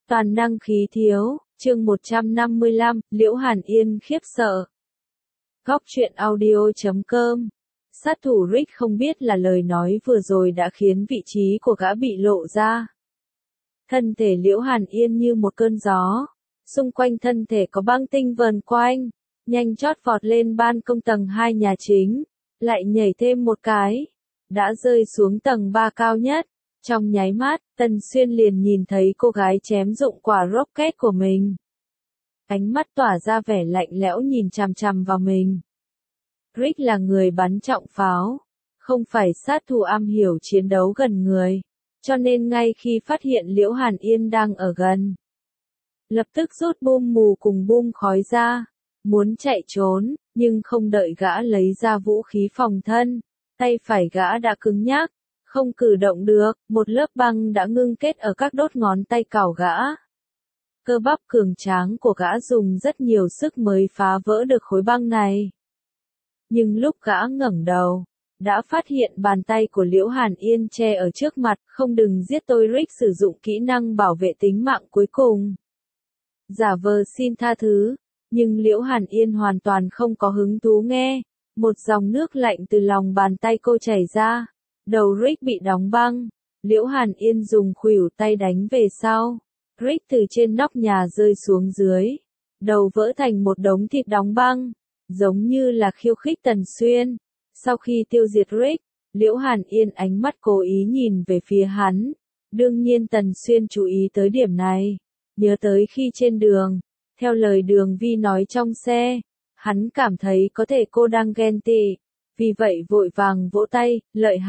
Toàn năng khí thiếu, chương 155, Liễu Hàn Yên khiếp sợ. Góc truyện audio.com. Sát thủ Rick không biết là lời nói vừa rồi đã khiến vị trí của gã bị lộ ra. Thân thể Liễu Hàn Yên như một cơn gió, xung quanh thân thể có băng tinh vờn quanh, nhanh chót vọt lên ban công tầng 2 nhà chính, lại nhảy thêm một cái, đã rơi xuống tầng 3 cao nhất. Trong nháy mắt, Tần Xuyên liền nhìn thấy cô gái chém dụng quả rocket của mình. Ánh mắt tỏa ra vẻ lạnh lẽo nhìn chằm chằm vào mình. Rick là người bắn trọng pháo, không phải sát thủ am hiểu chiến đấu gần người, cho nên ngay khi phát hiện Liễu Hàn Yên đang ở gần, lập tức rút bom mù cùng bom khói ra, muốn chạy trốn, nhưng không đợi gã lấy ra vũ khí phòng thân, tay phải gã đã cứng nhắc, không cử động được, một lớp băng đã ngưng kết ở các đốt ngón tay cào gã. Cơ bắp cường tráng của gã dùng rất nhiều sức mới phá vỡ được khối băng này. Nhưng lúc gã ngẩng đầu, đã phát hiện bàn tay của Liễu Hàn Yên che ở trước mặt, không đừng giết tôi. Rick sử dụng kỹ năng bảo vệ tính mạng cuối cùng. Giả vờ xin tha thứ, nhưng Liễu Hàn Yên hoàn toàn không có hứng thú nghe, một dòng nước lạnh từ lòng bàn tay cô chảy ra. Đầu Rick bị đóng băng, Liễu Hàn Yên dùng khuỷu tay đánh về sau. Rick từ trên nóc nhà rơi xuống dưới, đầu vỡ thành một đống thịt đóng băng, giống như là khiêu khích Tần Xuyên. Sau khi tiêu diệt Rick, Liễu Hàn Yên ánh mắt cố ý nhìn về phía hắn. Đương nhiên Tần Xuyên chú ý tới điểm này, nhớ tới khi trên đường, theo lời Đường Vi nói trong xe, hắn cảm thấy có thể cô đang ghen tị. Vì vậy vội vàng vỗ tay,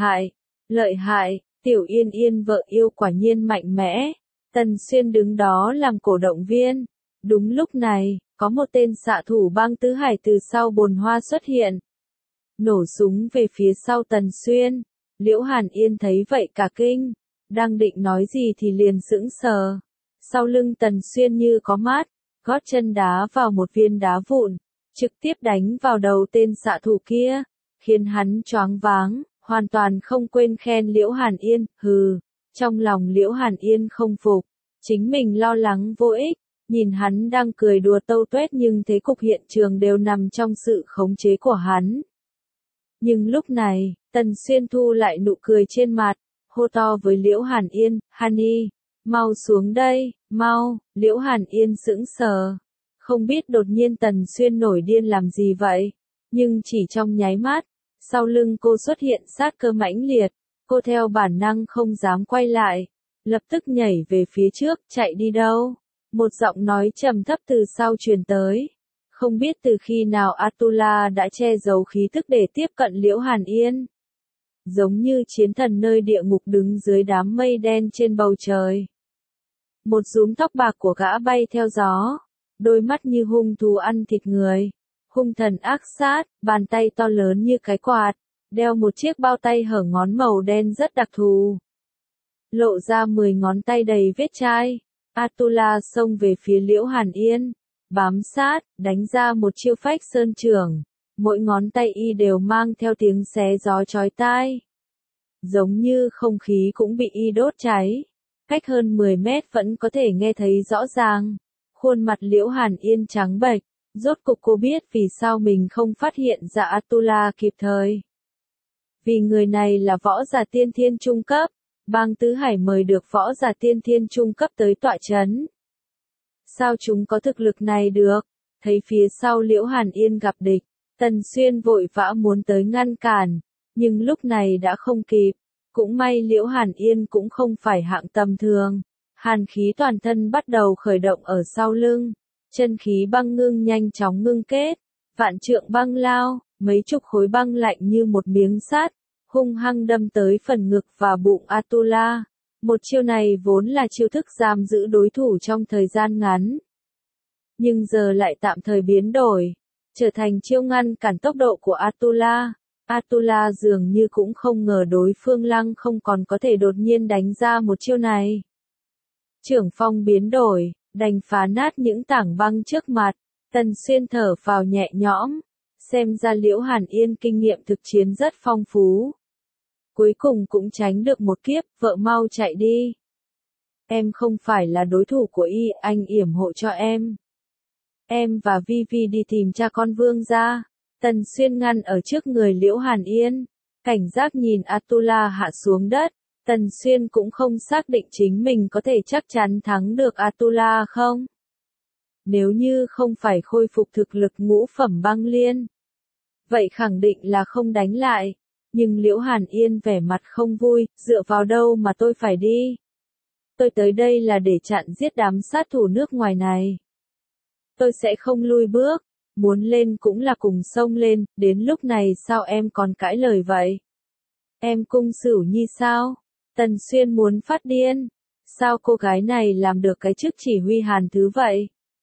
lợi hại, Tiểu Yên Yên vợ yêu quả nhiên mạnh mẽ. Tần Xuyên đứng đó làm cổ động viên. Đúng lúc này, có một tên xạ thủ băng tứ hải từ sau bồn hoa xuất hiện. Nổ súng về phía sau Tần Xuyên. Liễu Hàn Yên thấy vậy cả kinh, đang định nói gì thì liền sững sờ. Sau lưng Tần Xuyên như có mát, gót chân đá vào một viên đá vụn, trực tiếp đánh vào đầu tên xạ thủ kia, khiến hắn choáng váng, hoàn toàn không quên khen Liễu Hàn Yên. Hừ, trong lòng Liễu Hàn Yên không phục, chính mình lo lắng vô ích, nhìn hắn đang cười đùa tâu tuét nhưng thế cục hiện trường đều nằm trong sự khống chế của hắn. Nhưng lúc này, Tần Xuyên thu lại nụ cười trên mặt, hô to với Liễu Hàn Yên, Hany, mau xuống đây, mau. Liễu Hàn Yên sững sờ, không biết đột nhiên Tần Xuyên nổi điên làm gì vậy, nhưng chỉ trong nháy mắt, sau lưng cô xuất hiện sát cơ mãnh liệt, cô theo bản năng không dám quay lại, lập tức nhảy về phía trước. Chạy đi đâu? Một giọng nói trầm thấp từ sau truyền tới. Không biết từ khi nào Atula đã che giấu khí tức để tiếp cận Liễu Hàn Yên. Giống như chiến thần nơi địa ngục đứng dưới đám mây đen trên bầu trời. Một rúm tóc bạc của gã bay theo gió, đôi mắt như hung thú ăn thịt người. Hung thần ác sát, bàn tay to lớn như cái quạt, đeo một chiếc bao tay hở ngón màu đen rất đặc thù. Lộ ra 10 ngón tay đầy vết chai. Atula xông về phía Liễu Hàn Yên, bám sát, đánh ra một chiêu phách sơn chưởng. Mỗi ngón tay y đều mang theo tiếng xé gió chói tai. Giống như không khí cũng bị y đốt cháy. Cách hơn 10 mét vẫn có thể nghe thấy rõ ràng. Khuôn mặt Liễu Hàn Yên trắng bệch. Rốt cục cô biết vì sao mình không phát hiện ra Atula kịp thời. Vì người này là võ giả tiên thiên trung cấp, bang tứ hải mời được võ giả tiên thiên trung cấp tới tọa chấn. Sao chúng có thực lực này được? Thấy phía sau Liễu Hàn Yên gặp địch, Tần Xuyên vội vã muốn tới ngăn cản, nhưng lúc này đã không kịp. Cũng may Liễu Hàn Yên cũng không phải hạng tầm thường. Hàn khí toàn thân bắt đầu khởi động ở sau lưng. Chân khí băng ngưng nhanh chóng ngưng kết, vạn trượng băng lao, mấy chục khối băng lạnh như một miếng sắt, hung hăng đâm tới phần ngực và bụng Atula. Một chiêu này vốn là chiêu thức giam giữ đối thủ trong thời gian ngắn, nhưng giờ lại tạm thời biến đổi, trở thành chiêu ngăn cản tốc độ của Atula. Atula dường như cũng không ngờ đối phương lăng không còn có thể đột nhiên đánh ra một chiêu này. Trưởng phong biến đổi, đành phá nát những tảng băng trước mặt. Tần Xuyên thở phào nhẹ nhõm, xem ra Liễu Hàn Yên kinh nghiệm thực chiến rất phong phú. Cuối cùng cũng tránh được một kiếp, vợ mau chạy đi. Em không phải là đối thủ của y, anh yểm hộ cho em. Em và Vivi đi tìm cha con Vương gia. Tần Xuyên ngăn ở trước người Liễu Hàn Yên. Cảnh giác nhìn Atula hạ xuống đất. Tần Xuyên cũng không xác định chính mình có thể chắc chắn thắng được Atula không. Nếu như không phải khôi phục thực lực ngũ phẩm băng liên. Vậy khẳng định là không đánh lại. Nhưng Liễu Hàn Yên vẻ mặt không vui, dựa vào đâu mà tôi phải đi. Tôi tới đây là để chặn giết đám sát thủ nước ngoài này. Tôi sẽ không lui bước, muốn lên cũng là cùng xông lên, đến lúc này sao em còn cãi lời vậy? Em Cung Sửu Nhi sao? Tần Xuyên muốn phát điên. Sao cô gái này làm được cái chức chỉ huy Hàn Thứ vậy?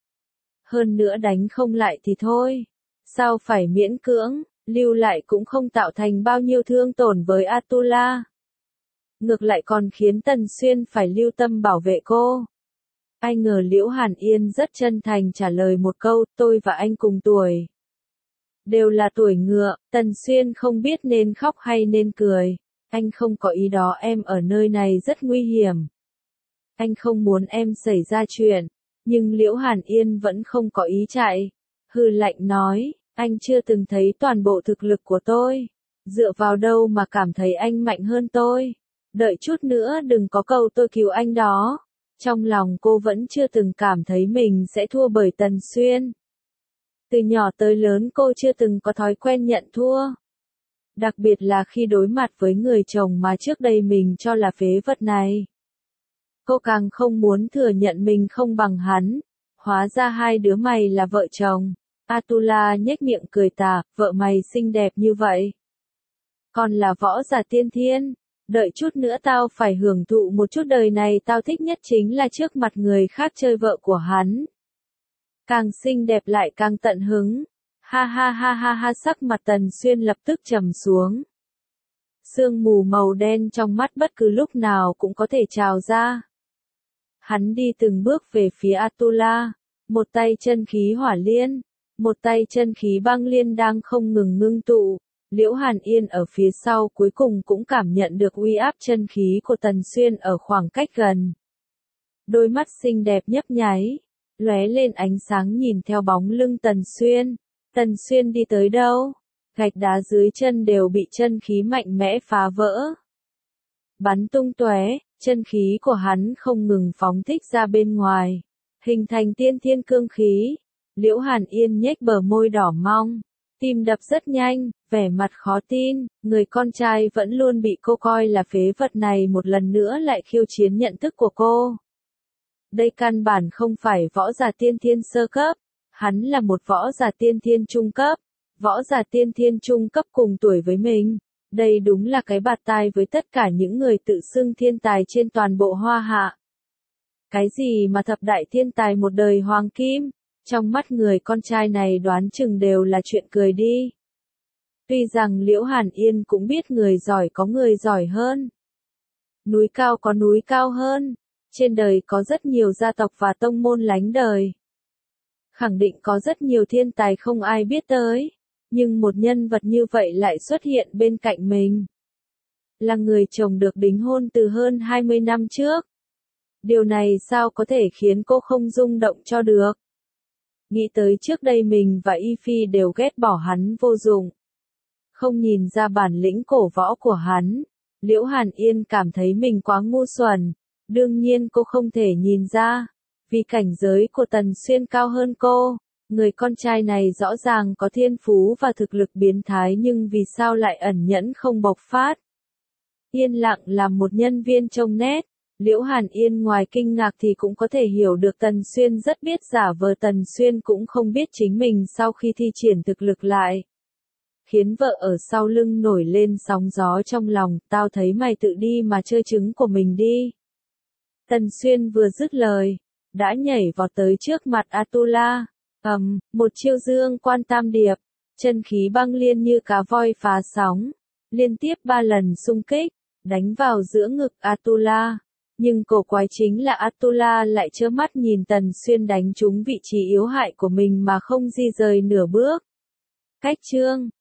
Hơn nữa đánh không lại thì thôi. Sao phải miễn cưỡng, lưu lại cũng không tạo thành bao nhiêu thương tổn với Atula. Ngược lại còn khiến Tần Xuyên phải lưu tâm bảo vệ cô. Ai ngờ Liễu Hàn Yên rất chân thành trả lời một câu, tôi và anh cùng tuổi. Đều là tuổi ngựa, Tần Xuyên không biết nên khóc hay nên cười. Anh không có ý đó, em ở nơi này rất nguy hiểm. Anh không muốn em xảy ra chuyện, nhưng Liễu Hàn Yên vẫn không có ý chạy. Hừ lạnh nói, anh chưa từng thấy toàn bộ thực lực của tôi. Dựa vào đâu mà cảm thấy anh mạnh hơn tôi. Đợi chút nữa đừng có cầu tôi cứu anh đó. Trong lòng cô vẫn chưa từng cảm thấy mình sẽ thua bởi Tần Xuyên. Từ nhỏ tới lớn cô chưa từng có thói quen nhận thua. Đặc biệt là khi đối mặt với người chồng mà trước đây mình cho là phế vật này. Cô càng không muốn thừa nhận mình không bằng hắn. Hóa ra hai đứa mày là vợ chồng. Atula nhếch miệng cười tà, vợ mày xinh đẹp như vậy. Còn là võ giả tiên thiên. Đợi chút nữa tao phải hưởng thụ một chút, đời này tao thích nhất chính là trước mặt người khác chơi vợ của hắn. Càng xinh đẹp lại càng tận hứng. Ha ha ha ha ha, sắc mặt Tần Xuyên lập tức trầm xuống. Sương mù màu đen trong mắt bất cứ lúc nào cũng có thể trào ra. Hắn đi từng bước về phía Atula, một tay chân khí hỏa liên, một tay chân khí băng liên đang không ngừng ngưng tụ. Liễu Hàn Yên ở phía sau cuối cùng cũng cảm nhận được uy áp chân khí của Tần Xuyên ở khoảng cách gần. Đôi mắt xinh đẹp nhấp nháy, lóe lên ánh sáng nhìn theo bóng lưng Tần Xuyên. Tần Xuyên đi tới đâu? Gạch đá dưới chân đều bị chân khí mạnh mẽ phá vỡ. Bắn tung tóe, chân khí của hắn không ngừng phóng thích ra bên ngoài, hình thành tiên thiên cương khí. Liễu Hàn Yên nhếch bờ môi đỏ mong, tim đập rất nhanh, vẻ mặt khó tin, người con trai vẫn luôn bị cô coi là phế vật này một lần nữa lại khiêu chiến nhận thức của cô. Đây căn bản không phải võ giả tiên thiên sơ cấp, hắn là một võ giả tiên thiên trung cấp, võ giả tiên thiên trung cấp cùng tuổi với mình. Đây đúng là cái bạt tai với tất cả những người tự xưng thiên tài trên toàn bộ Hoa Hạ. Cái gì mà thập đại thiên tài một đời hoàng kim, trong mắt người con trai này đoán chừng đều là chuyện cười đi. Tuy rằng Liễu Hàn Yên cũng biết người giỏi có người giỏi hơn. Núi cao có núi cao hơn. Trên đời có rất nhiều gia tộc và tông môn lánh đời. Khẳng định có rất nhiều thiên tài không ai biết tới. Nhưng một nhân vật như vậy lại xuất hiện bên cạnh mình. Là người chồng được đính hôn từ hơn 20 năm trước. Điều này sao có thể khiến cô không rung động cho được. Nghĩ tới trước đây mình và Y Phi đều ghét bỏ hắn vô dụng. Không nhìn ra bản lĩnh cổ võ của hắn. Liễu Hàn Yên cảm thấy mình quá ngu xuẩn. Đương nhiên cô không thể nhìn ra. Vì cảnh giới của Tần Xuyên cao hơn cô. Người con trai này rõ ràng có thiên phú và thực lực biến thái nhưng vì sao lại ẩn nhẫn không bộc phát. Yên lặng làm một nhân viên trông nét. Liễu Hàn Yên ngoài kinh ngạc thì cũng có thể hiểu được Tần Xuyên rất biết giả vờ. Tần Xuyên cũng không biết chính mình sau khi thi triển thực lực lại. Khiến vợ ở sau lưng nổi lên sóng gió trong lòng, tao thấy mày tự đi mà chơi trứng của mình đi. Tần Xuyên vừa dứt lời, đã nhảy vọt tới trước mặt Atula. Một chiêu dương quan tam điệp, chân khí băng liên như cá voi phá sóng, liên tiếp 3 lần xung kích, đánh vào giữa ngực Atula. Nhưng cổ quái chính là Atula lại trơ mắt nhìn Tần Xuyên đánh trúng vị trí yếu hại của mình mà không di rời nửa bước. Cách chương